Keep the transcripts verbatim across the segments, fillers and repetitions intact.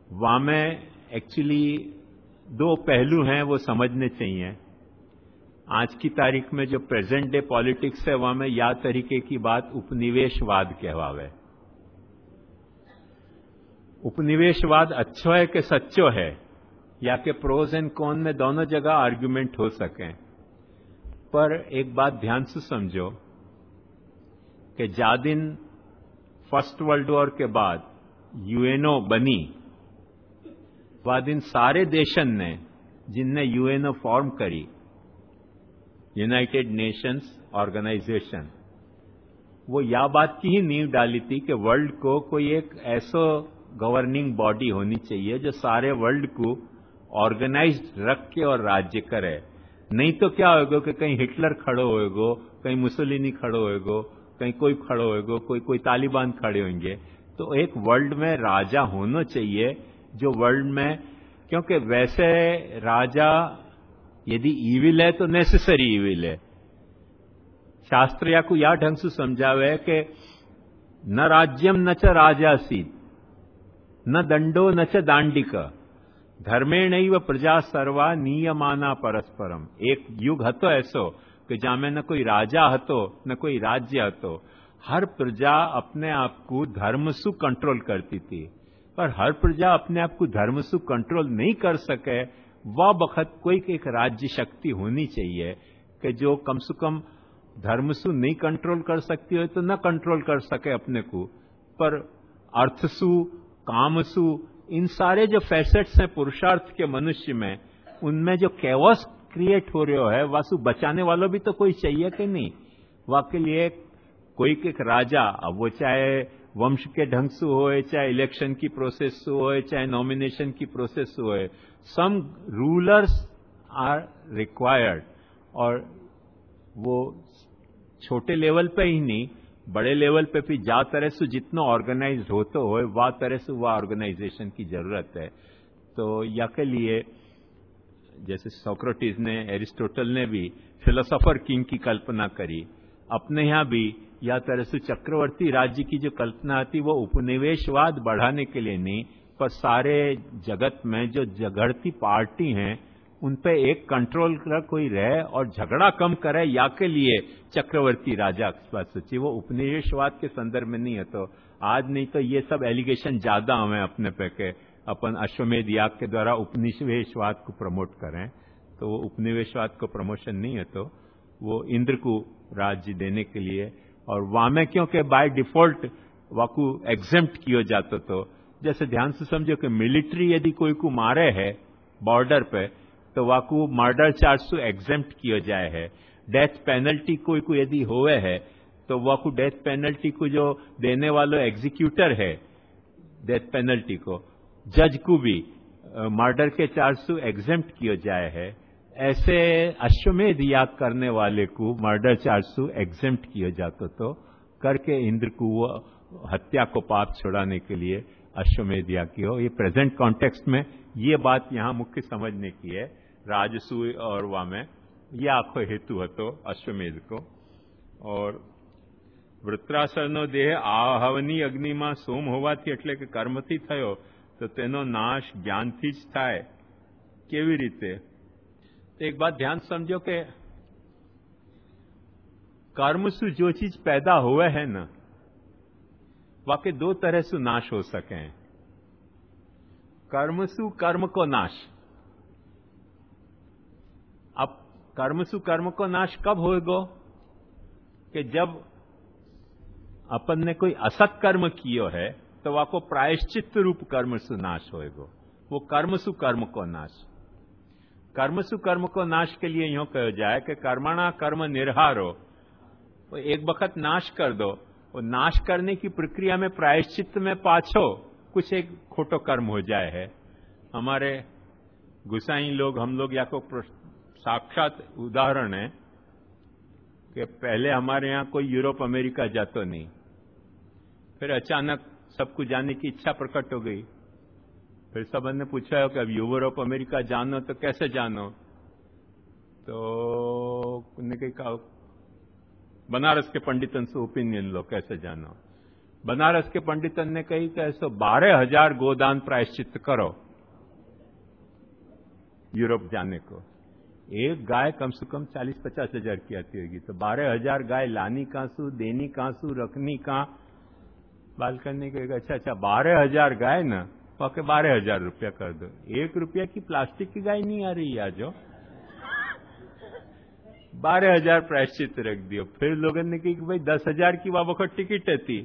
वहां में एक्चुअली दो पहलू हैं, वो समझने चाहिए। आज की तारीख में जो प्रेजेंट डे पॉलिटिक्स है, वहां में या तरीके की बात उपनिवेशवाद कहवावे। उपनिवेशवाद अच्छो है कि सच्चो है, या के प्रोज एंड कॉन में दोनों जगह आर्ग्यूमेंट हो सकें, पर एक बात ध्यान से समझो कि जा दिन फर्स्ट वर्ल्ड वॉर के बाद यूएनओ बनी, वह दिन सारे देशन ने जिनने यूएनओ फॉर्म करी, यूनाइटेड नेशंस ऑर्गेनाइजेशन, वो या बात की ही नींव डाली थी कि वर्ल्ड को कोई एक ऐसा गवर्निंग बॉडी होनी चाहिए जो सारे वर्ल्ड को ऑर्गेनाइज्ड रख के और राज्य करे। नहीं तो क्या होगा कि कहीं हिटलर खड़ो होएगो, कहीं मुसोलिनी खड़ो होएगो, कहीं कोई खड़ो होएगो, कोई कोई तालिबान खड़े होंगे। तो एक वर्ल्ड में राजा होना चाहिए जो वर्ल्ड में, क्योंकि वैसे राजा यदि ईविल है तो नेसेसरी ईविल है। शास्त्र या को या ढंग से समझावे कि न राज्यम न च राजासीत, न दंडो न च दांडिका, धर्मेणैव प्रजा सर्वा नियमाना परस्परम। एक युग हतो ऐसो कि जामे न कोई राजा हतो न कोई राज्य हतो, हर प्रजा अपने आप को धर्म सु कंट्रोल करती थी। पर हर प्रजा अपने आप को धर्म सु कंट्रोल नहीं कर सके, वह बखत कोई एक राज्य शक्ति होनी चाहिए कि जो कम से कम धर्म सु नहीं कंट्रोल कर सकती हो तो न कंट्रोल कर सके अपने को, पर अर्थसु, कामसु, इन सारे जो फैसेट्स हैं पुरुषार्थ के मनुष्य में, उनमें जो कैओस क्रिएट हो रहा है, वासु बचाने वालों भी तो कोई चाहिए कि नहीं। वाके लिए कोई एक राजा, अब वो चाहे वंश के ढंग से होए, चाहे इलेक्शन की प्रोसेस से होए, चाहे नॉमिनेशन की प्रोसेस से होए, सम रूलर्स आर रिक्वायर्ड। और वो छोटे लेवल पे ही नहीं, बड़े लेवल पे भी जा तरह से जितना ऑर्गेनाइज्ड होते हो, वह तरह से वह ऑर्गेनाइजेशन की जरूरत है। तो या के लिए जैसे सोक्रेटिस ने, एरिस्टोटल ने भी फिलोसोफर किंग की कल्पना करी, अपने यहां भी या तरह से चक्रवर्ती राज्य की जो कल्पना थी वो उपनिवेशवाद बढ़ाने के लिए नहीं, पर सारे जगत में जो झगड़ती पार्टी हैं उन पे एक कंट्रोल का कोई रहे और झगड़ा कम करे, या के लिए चक्रवर्ती राजा सोची। वो उपनिवेशवाद के संदर्भ में नहीं है। तो आज नहीं तो ये सब एलिगेशन ज्यादा हमें अपने पे के अपन अश्वमेध याग के द्वारा उपनिवेशवाद को प्रमोट करें, तो वो उपनिवेशवाद को प्रमोशन नहीं है। तो वो इंद्र को राज्य देने के लिए, और वहां में क्योंकि बाय डिफॉल्ट वाकू एग्जेम्प्ट किया जाता, तो जैसे ध्यान से समझो कि मिलिट्री यदि कोई को मारे है बॉर्डर पे, तो वाकू मर्डर चार्ज से एग्जेम्प्ट किया जाए है। डेथ पेनल्टी कोई को यदि होवे है तो वाकू डेथ पेनल्टी को जो देने वाला एग्जीक्यूटर है डेथ पेनल्टी को, जज को भी मर्डर के चार्ज से एग्जेम्प्ट किया जाए है। ऐसे अश्वमेध याग करने वाले को मर्डर चार्ज से एग्जेम्प्ट किया जाता, तो करके इंद्र को वो हत्या को पाप छुड़ाने के लिए अश्वमेध याग की हो। ये प्रेजेंट कॉन्टेक्स्ट में ये बात यहां मुख्य समझने की है। राजसूय और वा में यह आखो हेतु हतो अश्वमेध को। और વૃત્રાસરનો દેહ આહવની અગ્નિમાં સોમ હોવાથી એટલે કે કર્મથી થયો, તો તેનો નાશ જ્ઞાનથી જ થાય। કેવી રીતે? तो एक बात ध्यान समझो कि कर्म से जो चीज पैदा हुए है ना, वाकई दो तरह से नाश हो सके। कर्म सु कर्म को नाश। अब कर्म सु कर्म को नाश कब होएगा? कि जब अपन ने कोई असत कर्म कियो है तो वाको प्रायश्चित रूप कर्म सु नाश होएगा। वो कर्म सु कर्म को नाश। कर्म सु कर्म को नाश के लिए यूं कहो जाए कि कर्मणा कर्म निर्हारो, वो एक बखत नाश कर दो, वो नाश करने की प्रक्रिया में प्रायश्चित में पाछो कुछ एक खोटो कर्म हो जाए है। हमारे गुसाई लोग, हम लोग या को साक्षात उदाहरण है कि पहले हमारे यहां कोई यूरोप अमेरिका जातो नहीं, फिर अचानक सबको जाने की इच्छा प्रकट हो गई। फिर सब ने पूछा कि अब यूरोप अमेरिका जानो तो कैसे जानो? तो उन्होंने कहा बनारस के पंडितन से ओपिनियन लो कैसे जानो। बनारस के पंडितन ने कही कि ऐसो बारह हजार गोदान प्रायश्चित करो यूरोप जाने को। एक गाय कम से कम चालीस पचास हजार की आती होगी, तो बारह हजार गाय लानी कांसू, देनी कांसू, रखनी कहां, बाल करने के। अच्छा अच्छा बारह हजार गाय ना, ओके बारह हजार रुपया कर दो। एक रुपया की प्लास्टिक की गाय नहीं आ रही आज, बारह हजार प्रायश्चित रख दियो। फिर लोगों ने कही कि भाई दस हजार की वहां वक्त टिकट थी,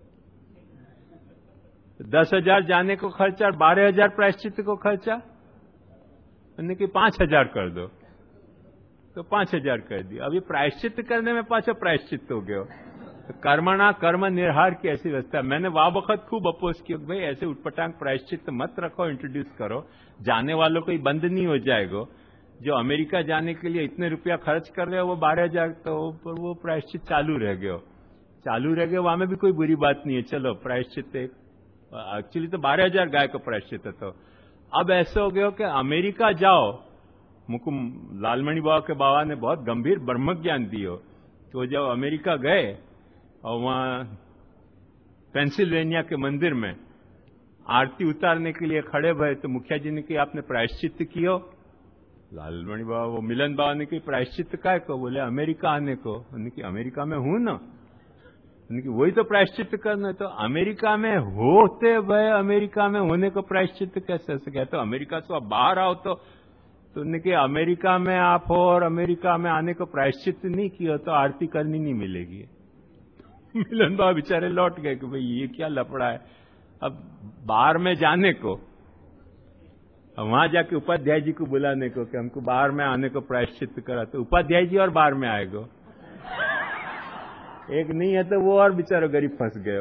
दस हजार जाने को खर्चा और बारह हजार प्रायश्चित को खर्चा, उन्होंने कि पांच हजार कर दो, तो पांच हजार कर दिया। अभी प्रायश्चित करने में पांचों प्रायश्चित हो गए। तो कर्मणा कर्म निर्हार की ऐसी व्यवस्था। मैंने वहां वक्त खूब अपोज किया भाई ऐसे उठपटांग प्रायश्चित मत रखो, इंट्रोड्यूस करो, जाने वालों को बंद नहीं हो जाएगा। जो अमेरिका जाने के लिए इतने रुपया खर्च कर रहे हो वो बारह हजार, तो पर वो प्रायश्चित चालू रह गयो, चालू रह गए। वहां में भी कोई बुरी बात नहीं है, चलो प्रायश्चित एक एक्चुअली तो बारह हजार गाय को प्रायश्चित है। तो अब ऐसे हो गया कि अमेरिका जाओ, मुझको लालमणि बाबा के बाबा ने बहुत गंभीर ब्रह्म ज्ञान दियो। तो जब अमेरिका गए और वहां पेंसिल्वेनिया के मंदिर में आरती उतारने के लिए खड़े भये, तो मुखिया जी ने कहा आपने प्रायश्चित कियो? लालमणि बाबा वो मिलन बाबा ने कहा प्रायश्चित काय को? बोले अमेरिका आने को। उन्होंने कहा अमेरिका में हूं ना, उनकी वही तो प्रायश्चित करना है। तो अमेरिका में होते भय अमेरिका में होने को प्रायश्चित कैसे से कहते? तो अमेरिका से आप बाहर आओ तो तो उन्होंने कहा अमेरिका में आप हो और अमेरिका में आने को प्रायश्चित नहीं किया तो आरती करनी नहीं मिलेगी। मिलन बाबा बेचारे लौट गए कि भाई ये क्या लफड़ा है। अब बाहर में जाने को, वहां जाके उपाध्याय जी को बुलाने को कि हमको बाहर में आने को प्रायश्चित करा, तो उपाध्याय जी और बाहर में आएगा, एक नहीं है तो वो और बेचारा गरीब फंस गए।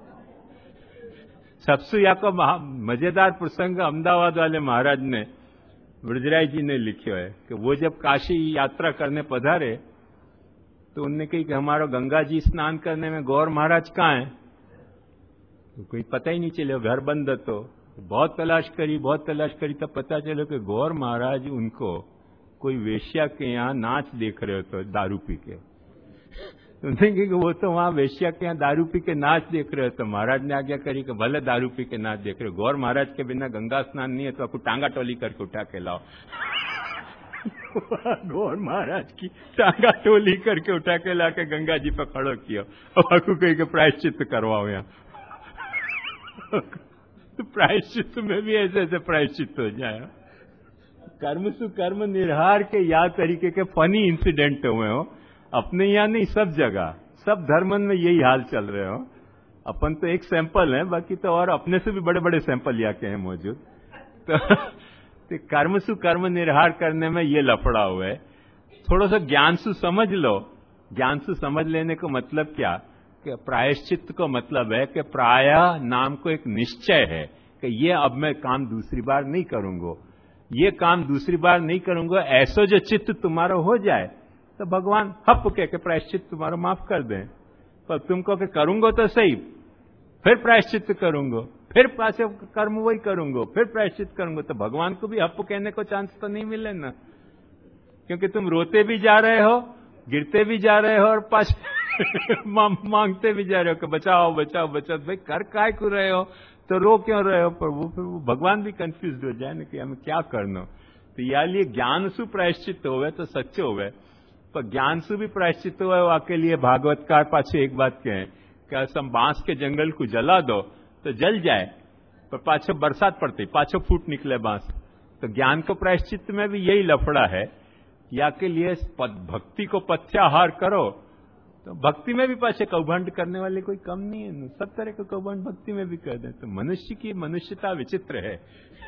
सबसे या को मजेदार प्रसंग अहमदाबाद वाले महाराज ने, ब्रजराज जी ने लिखा है कि वो जब काशी यात्रा करने पधारे तो उनने कही कि हमारा गंगा जी स्नान करने में गौर महाराज कहाँ है? तो कोई पता ही नहीं चले, घर बंद। तो बहुत तलाश करी बहुत तलाश करी तब पता चलो कि गौर महाराज उनको कोई वेश्या के यहाँ नाच देख रहे हो तो दारू पी के। उन्होंने कहा कि वो तो वहां वेश्या के यहाँ दारू पी के नाच देख रहे हो। तो महाराज ने आज्ञा करी कि भले दारू पी के नाच देख रहे हो, गौर महाराज के बिना गंगा स्नान नहीं है तो आपको टांगा टोली करके उठा के लाओ। गौर महाराज की टांगा टोली करके उठा के ला के गंगा जी पर खड़ो किया और आपको कही के प्रायश्चित करवाओ यहाँ। तो प्रायश्चित में भी ऐसे ऐसे प्रायश्चित हो जाए। कर्म सु कर्म निर्हार के या तरीके के फनी इंसिडेंट हुए हो, अपने यहाँ नहीं सब जगह, सब धर्मन में यही हाल चल रहे हो। अपन तो एक सैंपल है, बाकी तो और अपने से भी बड़े बड़े सैंपल यहाँ के हैं मौजूद। तो, तो कर्म सु कर्म निर्हार करने में ये लफड़ा हुआ है। थोड़ा सा ज्ञान सु समझ लो। ज्ञान सु समझ लेने को मतलब क्या कि प्रायश्चित को मतलब है कि प्राय नाम को एक निश्चय है कि ये अब मैं काम दूसरी बार नहीं करूंगा, ये काम दूसरी बार नहीं करूंगा। ऐसा जो चित्त तुम्हारा हो जाए तो भगवान हप कह के प्रायश्चित तुम्हारा माफ कर दें। पर तुमको कि करूंगा तो सही, फिर प्रायश्चित करूंगा, फिर पासे कर्म वही करूंगा, फिर प्रायश्चित करूंगा, तो भगवान को भी हप कहने को चांस तो नहीं मिले ना। क्योंकि तुम रोते भी जा रहे हो, गिरते भी जा रहे हो और पासे मांगते भी जा रहे हो कि बचाओ बचाओ बचाओ। भाई कर काय को रहे हो तो रो क्यों रहे हो? पर वो फिर वो भगवान भी कंफ्यूज हो जाए ना कि हमें क्या करना। तो या लिए ज्ञान सु प्रायश्चित होवे तो सच्चे होवे, पर ज्ञान से भी प्रायश्चित हुआ है। के लिए भागवतकार पाछे एक बात कहें कि सम बांस के जंगल को जला दो तो जल जाए, पर पाछे बरसात पड़ती पाछो फूट निकले बांस। तो ज्ञान को प्रायश्चित में भी यही लफड़ा है। या के लिए भक्ति को पथ्याहार करो तो भक्ति में भी पाछे कौभंड करने वाले कोई कम नहीं है। सब तरह के कौभंड भक्ति में भी कर दे। तो मनुष्य की मनुष्यता विचित्र है।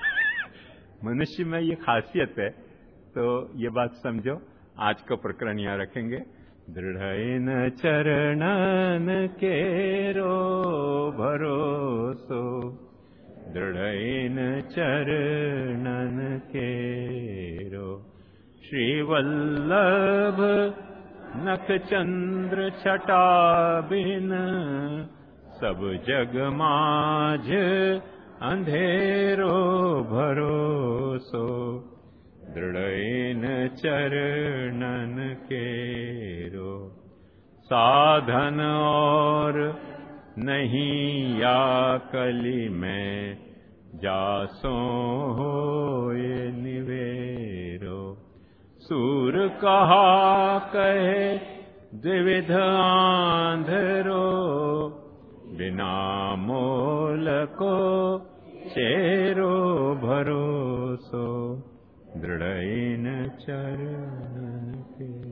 मनुष्य में ये खासियत है। तो ये बात समझो। आज का प्रकरण यहाँ रखेंगे। दृढ़ चरणन केरो भरोसो, दृढ़ चरणन केरो, श्रीवल्लभ नख चंद्र छटा बिन, सब जग माझ अंधेरो भरोसो, दृढ़ चरणन केरो। साधन और नहीं या कली में जासो होए निवेरो। सूर कहा कहे द्विविध आंधरो, बिना मोल को चेरो भरोसो, दृढ़ इन चरण के।